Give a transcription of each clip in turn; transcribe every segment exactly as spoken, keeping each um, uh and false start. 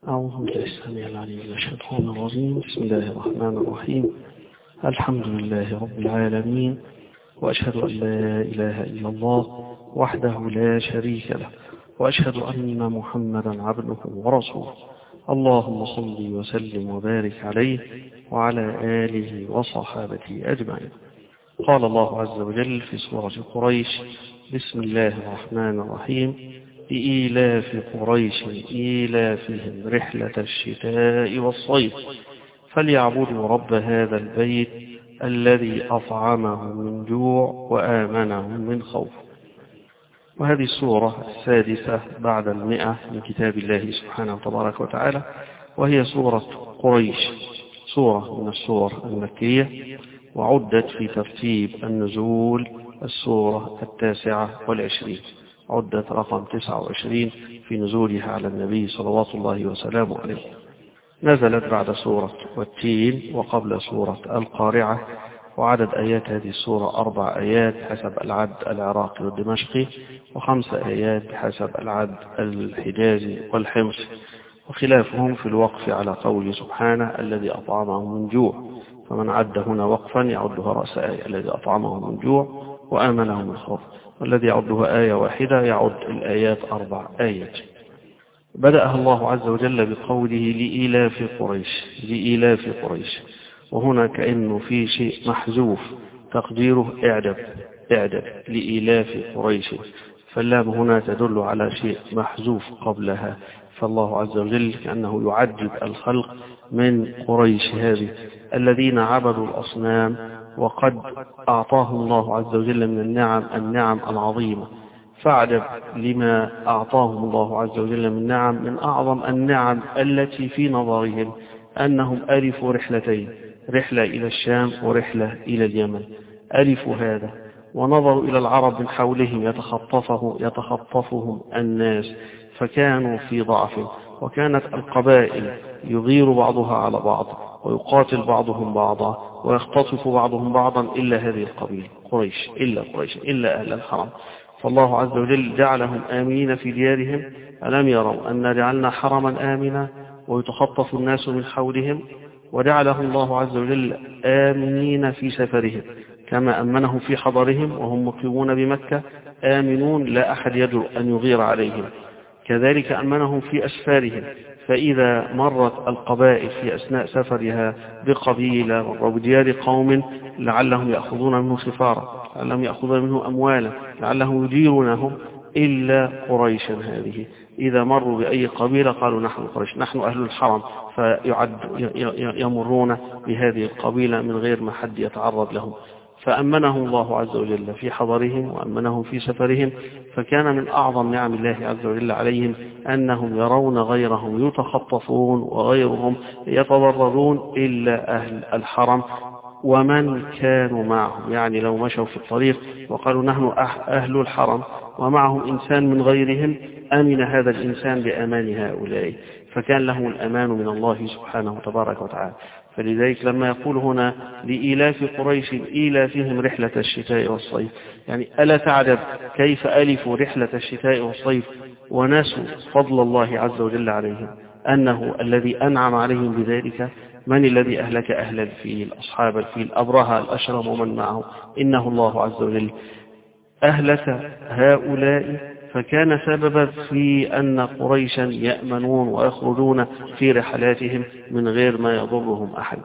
أعوذ بالله السميع العليم من الشيطان الرجيم. بسم الله الرحمن الرحيم. الحمد لله رب العالمين، وأشهد أن لا إله إلا الله وحده لا شريك له، وأشهد أن محمدا عبده ورسوله. اللهم صل وسلم وبارك عليه وعلى آله وصحابته أجمعين. قال الله عز وجل في سورة قريش: بسم الله الرحمن الرحيم. لإيلاف قريش إيلافهم رحلة الشتاء والصيف فليعبدوا رب هذا البيت الذي أطعمهم من جوع وآمنهم من خوف. وهذه السورة السادسة بعد المئة من كتاب الله سبحانه تبارك وتعالى، وهي سورة قريش، سورة من السور المكية، وعدت في ترتيب النزول السورة التاسعة والعشرين، عدت رقم تسعة وعشرين في نزولها على النبي صلوات الله وسلامه عليه. نزلت بعد سورة والتين وقبل سورة القارعة، وعدد آيات هذه السورة أربع آيات حسب العد العراقي والدمشقي، وخمس آيات بحسب العد الحجازي والحمص، وخلافهم في الوقف على قوله سبحانه: الذي أطعمهم من جوع، فمن عد هنا وقفا يعدها رأس آية، الذي أطعمهم من جوع وآمنهم من خوف، والذي يعدها آية واحدة يعد الآيات أربع آيات. بدأها الله عز وجل بقوله: لإيلاف قريش، لإيلاف قريش، وهنا كأنه في شيء محذوف تقديره اعدد اعدد لإيلاف قريش، فاللام هنا تدل على شيء محذوف قبلها، فالله عز وجل كأنه يعجب الخلق من قريش هذه الذين عبدوا الأصنام، وقد أعطاهم الله عز وجل من النعم النعم العظيمة، فاعجب لما أعطاهم الله عز وجل من نعم. من أعظم النعم التي في نظرهم أنهم ألفوا رحلتين، رحلة إلى الشام ورحلة إلى اليمن، ألفوا هذا، ونظروا إلى العرب من حولهم يتخطفه يتخطفهم الناس، فكانوا في ضعف، وكانت القبائل يغير بعضها على بعض، ويقاتل بعضهم بعضا، ويختطف بعضهم بعضا، إلا هذه القبيلة قريش، إلا قريش، إلا أهل الحرم. فالله عز وجل جعلهم آمنين في ديارهم. ألم يروا أن جعلنا حرما آمنا ويتخطف الناس من حولهم؟ وجعلهم الله عز وجل آمنين في سفرهم، كما أمنهم في حضرهم وهم مقيمون بمكة آمنون لا أحد يجرؤ أن يغير عليهم، كذلك أمنهم في أسفارهم. فإذا مرت القبائل في أثناء سفرها بقبيلة وبديار قوم لعلهم يأخذون منه سفارة، لعلهم يأخذون منه أموالا، لعلهم يديرونهم، إلا قريشا هذه إذا مروا بأي قبيلة قالوا: نحن قريش، نحن أهل الحرم، فيعد يمرون بهذه القبيلة من غير ما حد يتعرض لهم. فأمنهم الله عز وجل في حضرهم وأمنهم في سفرهم. فكان من أعظم نعم الله عز وجل عليهم أنهم يرون غيرهم يتخطفون وغيرهم يتضررون إلا أهل الحرم ومن كانوا معهم. يعني لو مشوا في الطريق وقالوا: نحن أهل الحرم، ومعهم إنسان من غيرهم، أمن هذا الإنسان بأمان هؤلاء، فكان له الأمان من الله سبحانه تبارك وتعالى. فلذلك لما يقول هنا: لإيلاف قريش إيلافهم رحلة الشتاء والصيف، يعني ألا تعجب كيف ألفوا رحلة الشتاء والصيف ونسوا فضل الله عز وجل عليهم، أنه الذي أنعم عليهم بذلك. من الذي أهلك أهل الفيل، أصحاب الفيل، أبرهة الأشرم ومن معه؟ إنه الله عز وجل أهلك هؤلاء، فكان سببا في أن قريشا يأمنون ويخرجون في رحلاتهم من غير ما يضرهم أحد.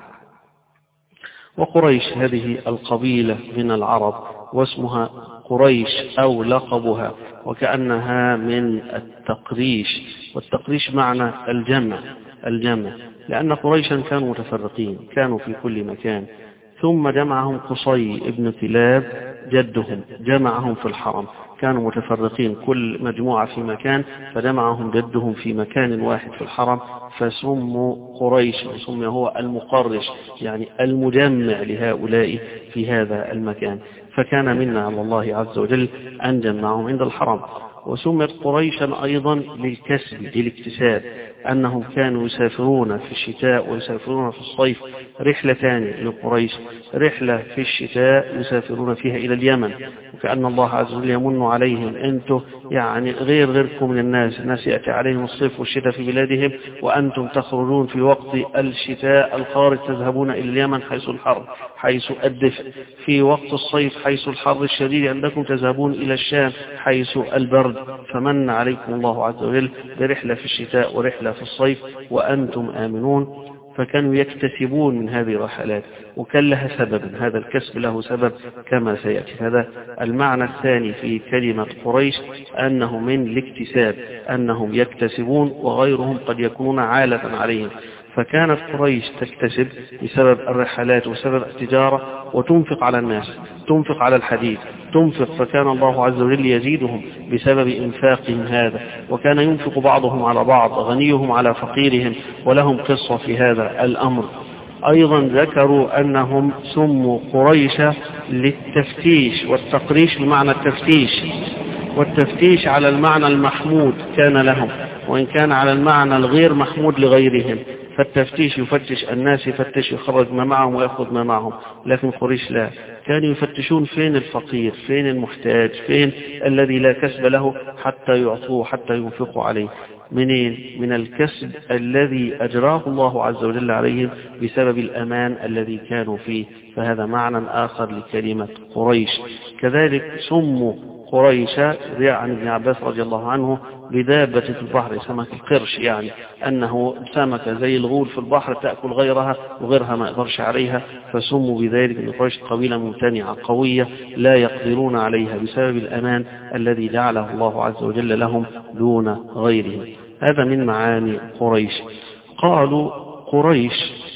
وقريش هذه القبيلة من العرب، واسمها قريش أو لقبها، وكأنها من التقريش، والتقريش معنى الجمع الجمع لأن قريشا كانوا متفرقين، كانوا في كل مكان، ثم جمعهم قصي ابن كلاب جدهم، جمعهم في الحرم، كانوا متفرقين كل مجموعة في مكان، فجمعهم جدهم في مكان واحد في الحرم، فسموا قريش، سمي هو المقرش، يعني المجمع لهؤلاء في هذا المكان. فكان منا على الله عز وجل أن جمعهم عند الحرم. وسمت قريشا أيضا للكسب للاكتساب، أنهم كانوا يسافرون في الشتاء ويسافرون في الصيف. رحلتان لقريش، رحلة في الشتاء يسافرون فيها إلى اليمن، وكأن الله عز وجل يمن عليهم، أنتم يعني غير غيركم من الناس، الناس يأتي عليهم الصيف والشتاء في بلادهم، وأنتم تخرجون في وقت الشتاء الخارج تذهبون إلى اليمن حيث الحر حيث الدفء، في وقت الصيف حيث الحر الشديد عندكم تذهبون إلى الشام حيث البرد، فمن عليكم الله عز وجل برحلة في الشتاء ورحلة في الصيف وأنتم آمنون. فكانوا يكتسبون من هذه الرحلات، وكان لها سبب، هذا الكسب له سبب كما سيأتي. هذا المعنى الثاني في كلمة قريش، أنه من الاكتساب، أنهم يكتسبون وغيرهم قد يكونون عالة عليهم. فكانت قريش تكتسب بسبب الرحلات وسبب التجارة، وتنفق على الناس، تنفق على الحديث، تنفق، فكان الله عز وجل يزيدهم بسبب إنفاقهم هذا، وكان ينفق بعضهم على بعض، غنيهم على فقيرهم، ولهم قصة في هذا الأمر. أيضا ذكروا أنهم سموا قريش للتفتيش والتقريش بمعنى التفتيش، والتفتيش على المعنى المحمود كان لهم، وإن كان على المعنى الغير محمود لغيرهم. فالتفتيش يفتش الناس، يفتش يخرج ما معهم ويأخذ ما معهم، لكن قريش لا، كانوا يفتشون فين الفقير، فين المحتاج، فين الذي لا كسب له، حتى يعطوه، حتى ينفقوا عليه. منين؟ من الكسب الذي أجراه الله عز وجل عليهم بسبب الأمان الذي كانوا فيه. فهذا معنى آخر لكلمة قريش. كذلك سموا قريش عن ابن عباس رضي الله عنه بدابة في البحر، سمك القرش، يعني أنه سمكة زي الغول في البحر تأكل غيرها وغيرها ما يقدرش عليها، فسموا بذلك أن قريش قبيلة ممتنعة قوية لا يقدرون عليها بسبب الأمان الذي جعله الله عز وجل لهم دون غيرهم. هذا من معاني قريش. قالوا قريش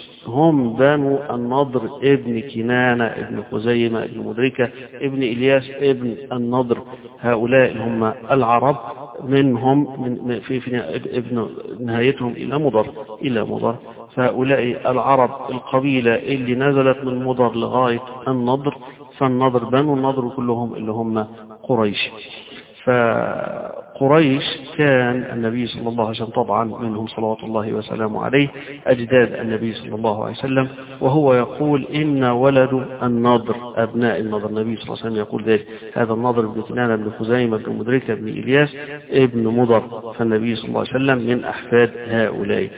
هم بنو النضر ابن كنانة ابن خزيمة ابن مدركة ابن إلياس ابن النضر. هؤلاء هم العرب، منهم من في, في ابن نهايتهم إلى مضر إلى مضر. فهؤلاء العرب القبيلة اللي نزلت من مضر لغاية النضر، فالنضر بنو النضر كلهم اللي هم قريش. فقريش كان النبي صلى الله عليه وسلم طبعا منهم صلوات الله وسلامه عليه، أجداد النبي صلى الله عليه وسلم، وهو يقول إن ولد النضر أبناء النضر. النبي صلى الله عليه وسلم يقول ذلك، هذا النضر بن كنانة بن خزيمة بن مدركة بن إلياس ابن مضر، فالنبي صلى الله عليه وسلم من أحفاد هؤلاء.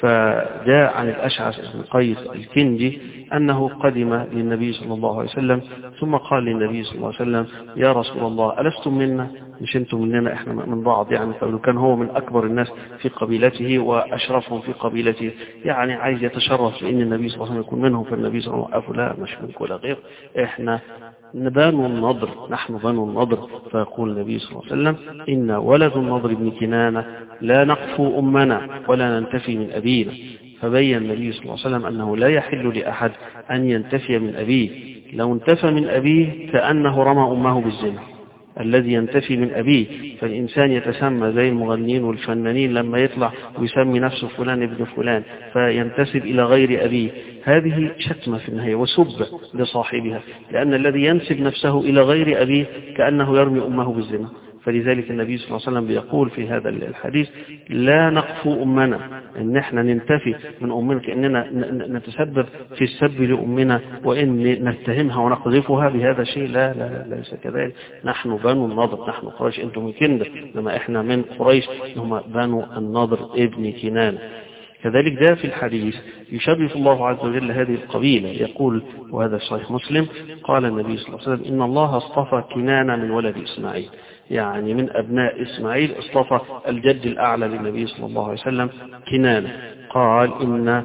فجاء عن الأشعث بن قيس الكندي أنه قدم للنبي صلى الله عليه وسلم، ثم قال للنبي صلى الله عليه وسلم: يا رسول الله، ألستم منا؟ مش انتم مننا، احنا من بعض يعني. فلو كان هو من أكبر الناس في قبيلته وأشرفهم في قبيلته، يعني عايز يتشرف لأن النبي صلى الله عليه وسلم يكون منهم، فالنبي صلى الله عليه وسلم: لا، مش منك ولا غير، احنا بنو النضر، نحن بنو النضر. فيقول النبي صلى الله عليه وسلم: إن ولد النضر بن كنانة لا نقفو أمنا ولا ننتفي من أبينا. فبين النبي صلى الله عليه وسلم أنه لا يحل لأحد أن ينتفي من أبيه، لو انتفى من أبيه كأنه رمى أمه بالزنا. الذي ينتفي من أبيه، فالإنسان يتسمى زي المغنين والفنانين لما يطلع ويسمي نفسه فلان ابن فلان فينتسب إلى غير أبيه، هذه شتمة في النهاية وسب لصاحبها، لأن الذي ينسب نفسه إلى غير أبيه كأنه يرمي أمه بالزنا. فلذلك النبي صلى الله عليه وسلم بيقول في هذا الحديث: لا نقفو أمنا، إن احنا ننتفي من أمنا كأننا نتسبب في السب لأمنا وإن نتهمها ونقذفها بهذا الشيء. لا لا لا ليس كذلك، نحن بنو النضر، نحن قريش، أنتم من كندة، لما احنا من قريش، هم بنو النضر ابن كنان. كذلك ده في الحديث يشرف الله عز وجل هذه القبيلة، يقول وهذا صحيح مسلم: قال النبي صلى الله عليه وسلم: إن الله اصطفى كنانة من ولد إسماعيل، يعني من أبناء إسماعيل اصطفى الجد الأعلى للنبي صلى الله عليه وسلم كنانة. قال إن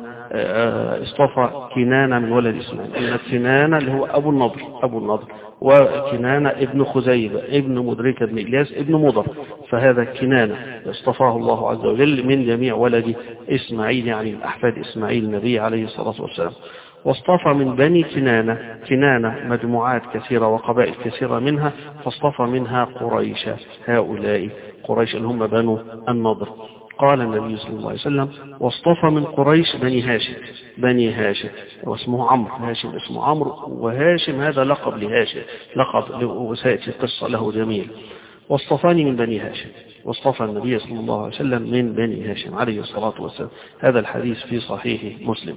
اصطفى كنانة من ولد إسماعيل، إن كنانة اللي هو أبو النضر، أبو النضر، وكنانة ابن خزيبة ابن مدركة ابن إلياس ابن مضر. فهذا كنانة اصطفاه الله عز وجل من جميع ولد إسماعيل، يعني من أحفاد إسماعيل النبي عليه الصلاة والسلام. واصطفى من بني كنانة، كنانة مجموعات كثيرة وقبائل كثيرة منها، فاصطفى منها قريش، هؤلاء قريش اللي هم بنو النضر. قال النبي صلى الله عليه وسلم: واصطفى من قريش بني هاشم، بني هاشم، واسمه عمرو، هاشم اسمه عمرو، وهاشم هذا لقب لهاشم، لقب، وسيأتي قصة له جميل. واصطفاني من بني هاشم، واصطفى النبي صلى الله عليه وسلم من بني هاشم عليه الصلاة والسلام. هذا الحديث في صحيح مسلم.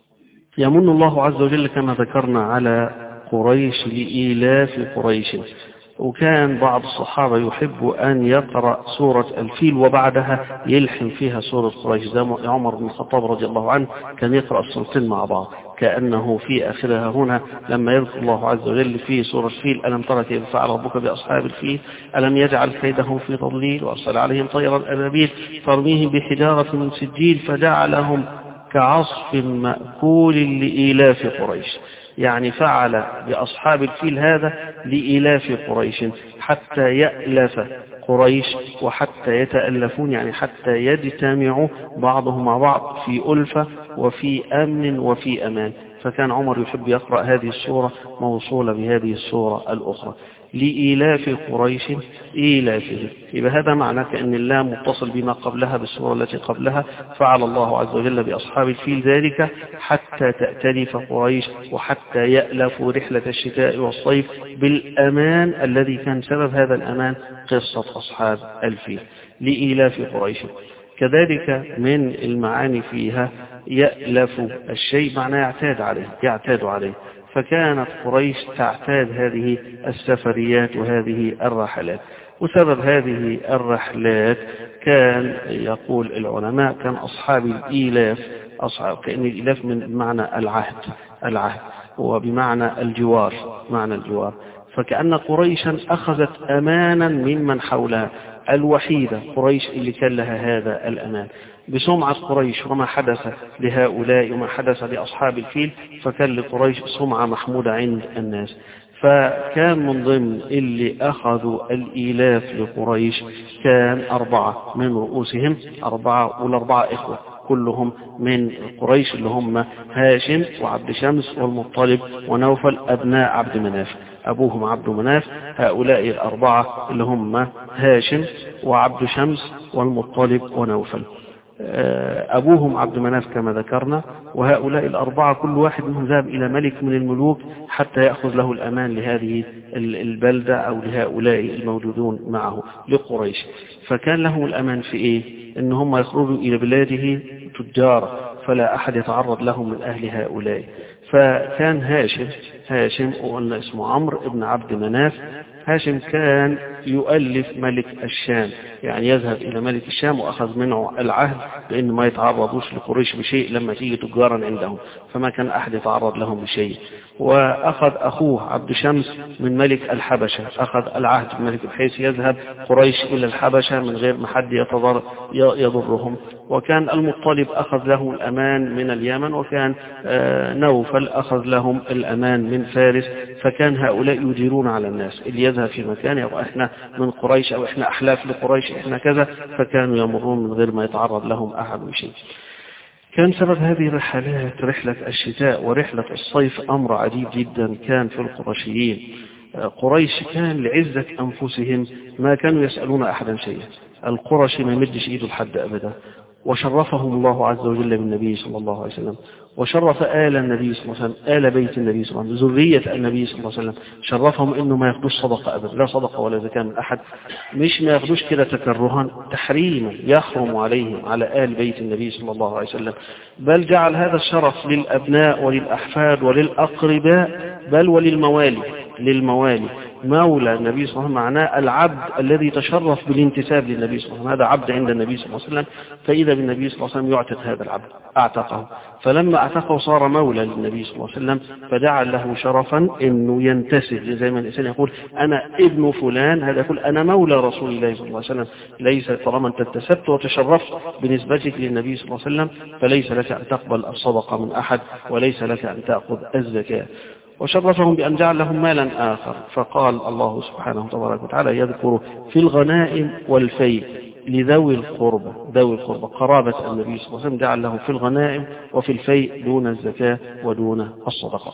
يمن الله عز وجل كما ذكرنا على قريش لإيلاف قريش، وكان بعض الصحابة يحب أن يقرأ سورة الفيل وبعدها يلحم فيها سورة قريش، زي عمر بن الخطاب رضي الله عنه كان يقرأ السورتين مع بعض، كأنه في آخرها هنا لما يذكر الله عز وجل في سورة الفيل ألم ترى كيف فعل ربك بأصحاب الفيل ألم يجعل كيدهم في تضليل وأرسل عليهم طيرا أبابيل ترميهم بحجارة من سجيل فجعلهم كعصف مأكول لإيلاف قريش. يعني فعل بأصحاب الفيل هذا لإيلاف قريش حتى يألف قريش وحتى يتألفون، يعني حتى يجتمعوا بعضهم مع بعض في ألفة وفي أمن وفي أمان. فكان عمر يحب يقرأ هذه السورة موصولة بهذه السورة الأخرى لإيلاف قريش إيلافه. يبقى هذا معنى كأن اللام متصل بما قبلها بالسورة التي قبلها، فعل الله عز وجل بأصحاب الفيل ذلك حتى تأتلف قريش وحتى يألفوا رحلة الشتاء والصيف بالأمان الذي كان سبب هذا الأمان قصة أصحاب الفيل لإيلاف قريش. كذلك من المعاني فيها يألف الشيء معناه يعتاد عليه يعتاد عليه فكانت قريش تعتاد هذه السفريات وهذه الرحلات. وسبب هذه الرحلات كان يقول العلماء كان أصحاب الإيلاف، أصحاب كأن الإيلاف من معنى العهد العهد وبمعنى الجوار معنى الجوار، فكأن قريشا أخذت أمانا ممن حولها، الوحيدة قريش اللي كان لها هذا الأمان بسمعة قريش وما حدث لهؤلاء وما حدث لأصحاب الفيل، فكان لقريش سمعة محمودة عند الناس. فكان من ضمن اللي أخذوا الإيلاف لقريش كان أربعة من رؤوسهم، أربعة والأربعة إخوة كلهم من قريش اللي هم هاشم وعبد شمس والمطلب ونوفل أبناء عبد مناف، أبوهم عبد مناف. هؤلاء الأربعة اللي هم هاشم وعبد شمس والمطلب ونوفل، أبوهم عبد مناف كما ذكرنا. وهؤلاء الأربعة كل واحد منهم ذهب إلى ملك من الملوك حتى يأخذ له الأمان لهذه البلدة أو لهؤلاء الموجودون معه لقريش. فكان لهم الأمان في إيه؟ إن هم يخرجوا إلى بلاده تجارا فلا أحد يتعرض لهم من أهل هؤلاء. فكان هاشم هاشم وقلنا اسمه عمرو ابن عبد مناف. هاشم كان يؤلف ملك الشام، يعني يذهب إلى ملك الشام وأخذ منه العهد بأن ما يتعرضوش لقريش بشيء لما تيجي تجارا عندهم، فما كان أحد يتعرض لهم بشيء. وأخذ أخوه عبد شمس من ملك الحبشة، أخذ العهد من ملك بحيث يذهب قريش إلى الحبشة من غير ما حد يضرهم. وكان المطلب أخذ له الأمان من اليمن، وكان نوفل أخذ لهم الأمان من فارس. فكان هؤلاء يديرون على الناس، اللي يذهب في مكان يقول إحنا من قريش أو إحنا أحلاف لقريش إحنا كذا، فكانوا يمرون من غير ما يتعرض لهم أحد بشيء. كان سبب هذه الرحلات رحلة الشتاء ورحلة الصيف أمر عجيب جدا كان في القرشيين. قريش كان لعزة أنفسهم ما كانوا يسألون أحدا شيئا، القرشي ما يمدش إيده لحد أبدا، وشرفهم الله عز وجل بالنبي صلى الله عليه وسلم، وشرف آل النبي صلى الله عليه وسلم، آل بيت النبي صلى الله عليه وسلم، ذرية النبي صلى الله عليه وسلم، شرفهم إنه ما ياخدوش صدقة أبدا، لا صدقة ولا زكاة من أحد، مش ما ياخدوش كده تكرها تحريما يحرم عليهم على آل بيت النبي صلى الله عليه وسلم، بل جعل هذا الشرف للأبناء وللأحفاد وللأقرباء بل وللموالي للموالي. مولى النبي صلى الله عليه وسلم معناه العبد الذي تشرف بالانتساب للنبي صلى الله عليه وسلم، هذا عبد عند النبي صلى الله عليه وسلم، فإذا بالنبي صلى الله عليه وسلم يعتق هذا العبد، أعتقه. فلما أعتقه صار مولى للنبي صلى الله عليه وسلم، فجعل له شرفا إنه ينتسب، زي ما الإنسان يقول أنا ابن فلان، هذا يقول أنا مولى رسول الله صلى الله عليه وسلم. ليس طالما أنت انتسبت وتشرفت بنسبتك للنبي صلى الله عليه وسلم فليس لك أن تقبل الصدقة من أحد وليس لك أن تأخذ الزكاة. وشرفهم بأن جعل لهم مالا آخر، فقال الله سبحانه تبارك وتعالى يذكر في الغنائم والفيء لذوي القربى، ذوي القربى قرابة النبي صلى الله عليه وسلم جعل لهم في الغنائم وفي الفيء دون الزكاة ودون الصدقة.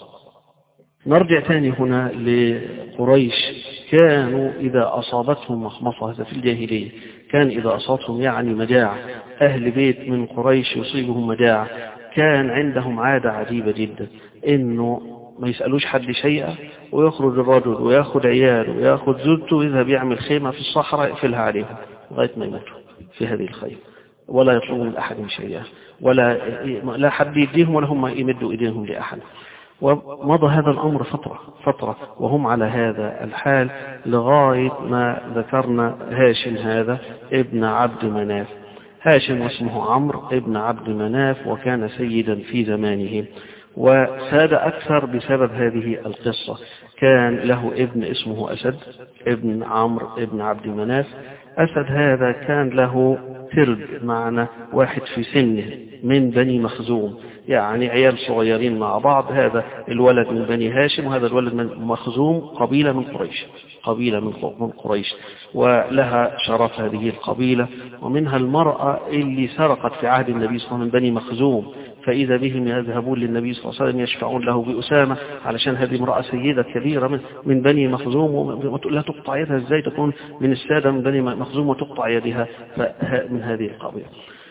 نرجع ثاني هنا لقريش. كانوا إذا أصابتهم مخمصة، هذا في الجاهلية، كان إذا أصابتهم يعني مجاعة، أهل بيت من قريش يصيبهم مجاعة، كان عندهم عادة عجيبة جدا، إنه ما يسألوش حد شيئا، ويخرج الرجل وياخد عياله وياخد زوجته ويذهب يعمل خيمة في الصحراء يقفلها عليهم لغاية ما يموتوا في هذه الخيمة، ولا يطلبوا من أحد شيئا، ولا لا حد يديهم ولا هم يمدوا إيديهم لأحد. ومضى هذا الأمر فترة فترة وهم على هذا الحال لغاية ما ذكرنا هاشم هذا ابن عبد مناف. هاشم اسمه عمرو ابن عبد مناف، وكان سيدا في زمانه، وساد أكثر بسبب هذه القصة. كان له ابن اسمه أسد ابن عمرو ابن عبد مناف. أسد هذا كان له ترب، معنى واحد في سنه من بني مخزوم، يعني عيال صغيرين مع بعض. هذا الولد من بني هاشم وهذا الولد من مخزوم، قبيلة من قريش قبيلة من قريش ولها شرف هذه القبيلة. ومنها المرأة اللي سرقت في عهد النبي صلى الله عليه وسلم من بني مخزوم، فإذا بهم يذهبون للنبي صلى الله عليه وسلم يشفعون له بأسامة، علشان هذه امرأة سيدة كبيرة من, من بني مخزوم، ولا تقطع يدها ازاي تكون من السادة من بني مخزوم وتقطع يدها من هذه القبيلة.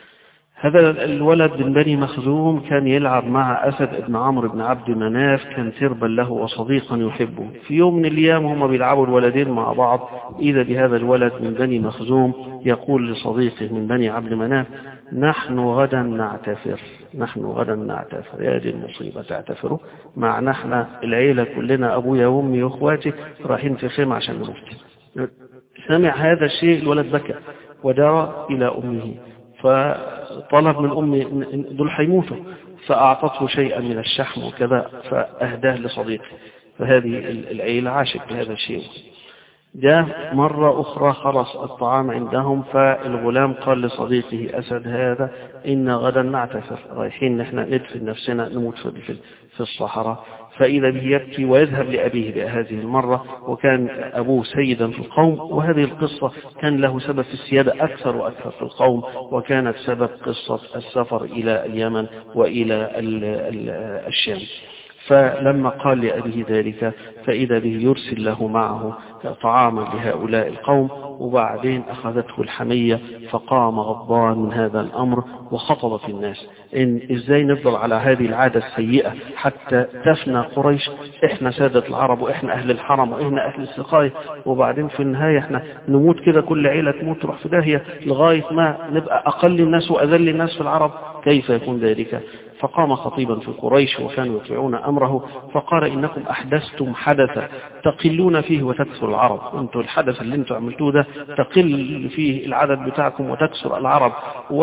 هذا الولد من بني مخزوم كان يلعب مع أسد بن عمرو بن عبد مناف، كان تربا له وصديقا يحبه. في يوم من الأيام هم بيلعبوا الولدين مع بعض، إذا بهذا الولد من بني مخزوم يقول لصديقه من بني عبد مناف: نحن غدا نعتفر نحن غدا نعتفر يا دي المصيبة تعتفروا مع نحن العيلة كلنا، أبويا وأمي وأخواتي رايحين في خيمة عشان نفتي. سمع هذا الشيء الولد بكى ودار إلى أمه، فطلب من أمي دول حيموتوا، فأعطته شيئا من الشحم وكذا فأهداه لصديقه. فهذه العيلة عاشت بهذا الشيء. جاء مرة أخرى خلص الطعام عندهم، فالغلام قال لصديقه أسد هذا: إن غدا نعتفر، رايحين نحن ندفن نفسنا نموت في في الصحراء. فإذا به يبكي ويذهب لأبيه بهذه المرة، وكان أبوه سيدا في القوم، وهذه القصة كان له سبب في السيادة أكثر وأكثر في القوم، وكانت سبب قصة السفر إلى اليمن وإلى الشام. فلما قال لأبيه ذلك فإذا به يرسل له معه طعاما لهؤلاء القوم، وبعدين أخذته الحمية فقام غضبان من هذا الأمر وخطب في الناس: إن إزاي نفضل على هذه العادة السيئة حتى تفنى قريش؟ إحنا سادة العرب وإحنا أهل الحرم وإحنا أهل السقاية، وبعدين في النهاية إحنا نموت كده، كل عيلة تموت تروح في داهية لغاية ما نبقى أقل الناس وأذل الناس في العرب، كيف يكون ذلك؟ فقام خطيبا في قريش وكانوا يطيعون أمره فقال: إنكم أحدثتم حدثا تقلون فيه وتكثر العرب. أنتم الحدث اللي أنتم عملتوه ده تقل فيه العدد بتاعكم وتكثر العرب،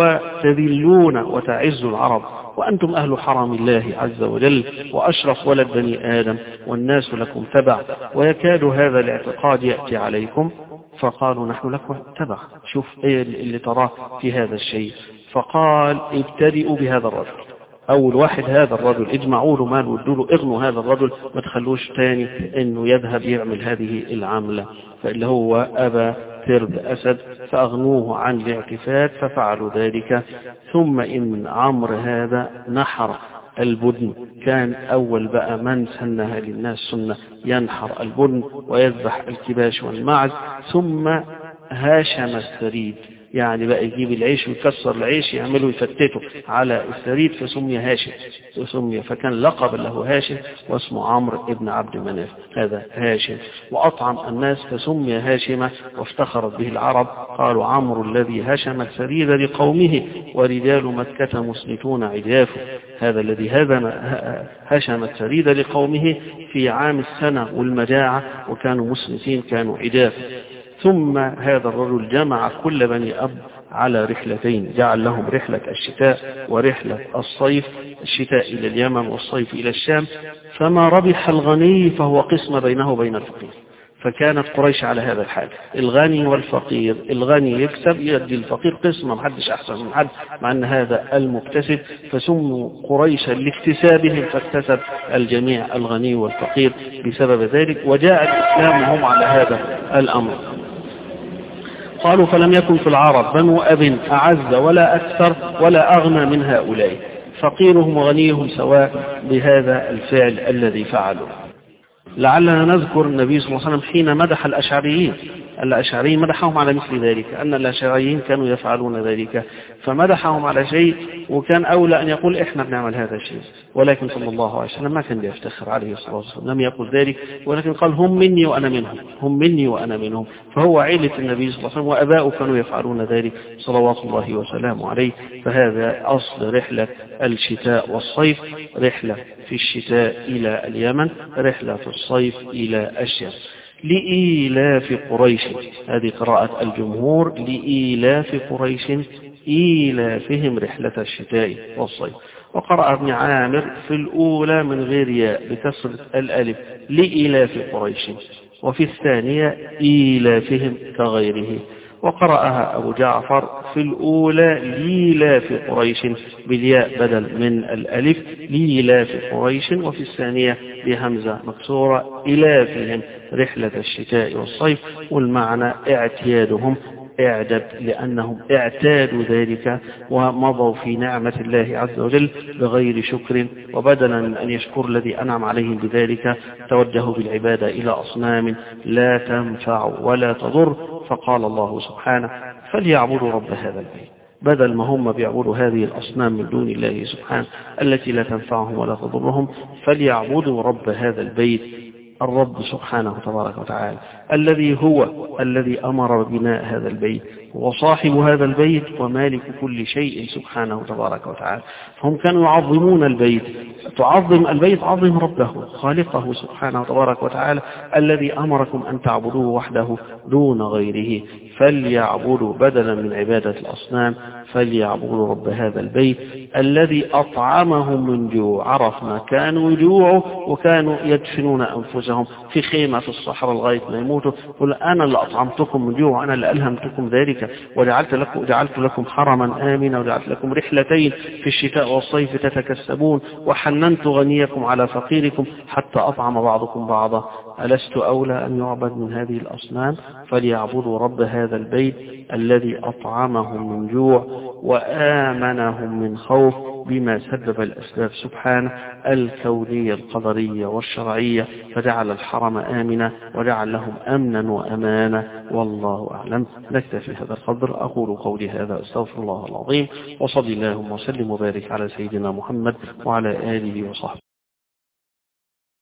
وتذلون وتعزوا العرب، وأنتم أهل حرم الله عز وجل وأشرف ولد بني آدم، والناس لكم تبع، ويكاد هذا الاعتقاد يأتي عليكم. فقالوا: نحن لكم تبع، شوف إيه اللي تراه في هذا الشيء. فقال: ابتدئوا بهذا الرجل، أول واحد هذا الرجل اجمعوا له مال وادوا له، اغنوا هذا الرجل، ما تخلوش تاني انه يذهب يعمل هذه العملة. فاللي هو أبا ترب أسد، فأغنوه عن الاعتفاد ففعلوا ذلك. ثم إن عمرو هذا نحر البدن، كان أول بقى من سنها للناس سنة ينحر البدن ويذبح الكباش والمعز. ثم هاشم الثريد، يعني بقى يجيب العيش ويكسر العيش يعمله يفتته على الثريد، فسمي هاشم وسمي فكان لقب له هاشم، واسمه عمرو ابن عبد مناف. هذا هاشم. وأطعم الناس فسمي هاشم، وافتخرت به العرب، قالوا: عمرو الذي هشم الثريد لقومه ورجال مكة مسلتون عجافه. هذا الذي هزم هشم الثريد لقومه في عام السنة والمجاعة، وكانوا مسلمين كانوا عجاف. ثم هذا الرجل جمع كل بني أب على رحلتين، جعل لهم رحلة الشتاء ورحلة الصيف، الشتاء إلى اليمن والصيف إلى الشام. فما ربح الغني فهو قسم بينه وبين الفقير. فكانت قريش على هذا الحال، الغني والفقير، الغني يكسب يدي الفقير قسمة، محدش أحسن من حد، مع أن هذا المكتسب. فسموا قريشا لاكتسابهم، فاكتسب الجميع الغني والفقير بسبب ذلك. وجاء الإسلام وهم على هذا الأمر. قالوا: فلم يكن في العرب بنو أب أعز ولا أكثر ولا أغنى من هؤلاء، فقيرهم وغنيهم سواء بهذا الفعل الذي فعلوا. لعلنا نذكر النبي صلى الله عليه وسلم حين مدح الأشعريين الأشعريين مدحهم على مثل ذلك، أن الأشعريين كانوا يفعلون ذلك، فمدحهم على شيء وكان أولى أن يقول إحنا بنعمل هذا الشيء، ولكن صلى الله عليه وسلم ما كان يفتخر عليه الصلاة والسلام، لم يقل ذلك، ولكن قال هم مني وأنا منهم، هم مني وأنا منهم. فهو عيلة النبي صلى الله عليه وسلم وأباؤه كانوا يفعلون ذلك صلوات الله وسلامه عليه. فهذا أصل رحلة الشتاء والصيف، رحلة في الشتاء إلى اليمن، رحلة في الصيف إلى الشام. لإيلاف قريش، هذه قراءة الجمهور، لإيلاف قريش إيلافهم رحلة الشتاء والصيف. وقرأ ابن عامر في الأولى من غير ياء بكسر الألف لإيلاف قريش، وفي الثانية إيلافهم كغيره. وقرأها أبو جعفر في الأولى لإيلاف قريش بالياء بدل من الألف لإيلاف قريش، وفي الثانية بهمزة مكسورة إيلافهم رحلة الشتاء والصيف، والمعنى اعتيادهم، اعدد لأنهم اعتادوا ذلك ومضوا في نعمة الله عز وجل بغير شكر، وبدلا من أن يشكر الذي أنعم عليهم بذلك توجهوا بالعبادة إلى أصنام لا تنفع ولا تضر. فقال الله سبحانه فليعبدوا رب هذا البيت، بدل ما هم بيعبدوا هذه الأصنام من دون الله سبحانه التي لا تنفعهم ولا تضرهم، فليعبدوا رب هذا البيت، الرب سبحانه تبارك وتعالى الذي هو الذي أمر ببناء هذا البيت وصاحب هذا البيت ومالك كل شيء سبحانه تبارك وتعالى. هم كانوا يعظمون البيت، تعظم البيت عظم ربه خالقه سبحانه تبارك وتعالى الذي أمركم أن تعبدوه وحده دون غيره. فليعبدوا بدلا من عبادة الأصنام، فليعبدوا رب هذا البيت الذي أطعمهم من جوع. عرفنا كانوا يجوعوا وكانوا يدفنون أنفسهم في خيمة في الصحراء لغاية ما يموتوا، قل أنا اللي أطعمتكم من جوع وأنا اللي ألهمتكم ذلك، وجعلت لكم, جعلت لكم حرما آمنا، وجعلت لكم رحلتين في الشتاء والصيف تتكسبون، وحننت غنيكم على فقيركم حتى أطعم بعضكم بعضا. ألست أولى أن يعبد من هذه الأصنام؟ فليعبدوا رب هذا البيت الذي أطعمهم من جوع وآمنهم من خوف بما سبب الأسباب سبحانه الكونية القدرية والشرعية، فجعل الحرم آمنا وجعل لهم أمنا وأمانا. والله أعلم. نكتفي هذا القدر. أقول قولي هذا أستغفر الله العظيم، وصلي اللهم وسلم وبارك على سيدنا محمد وعلى آله وصحبه.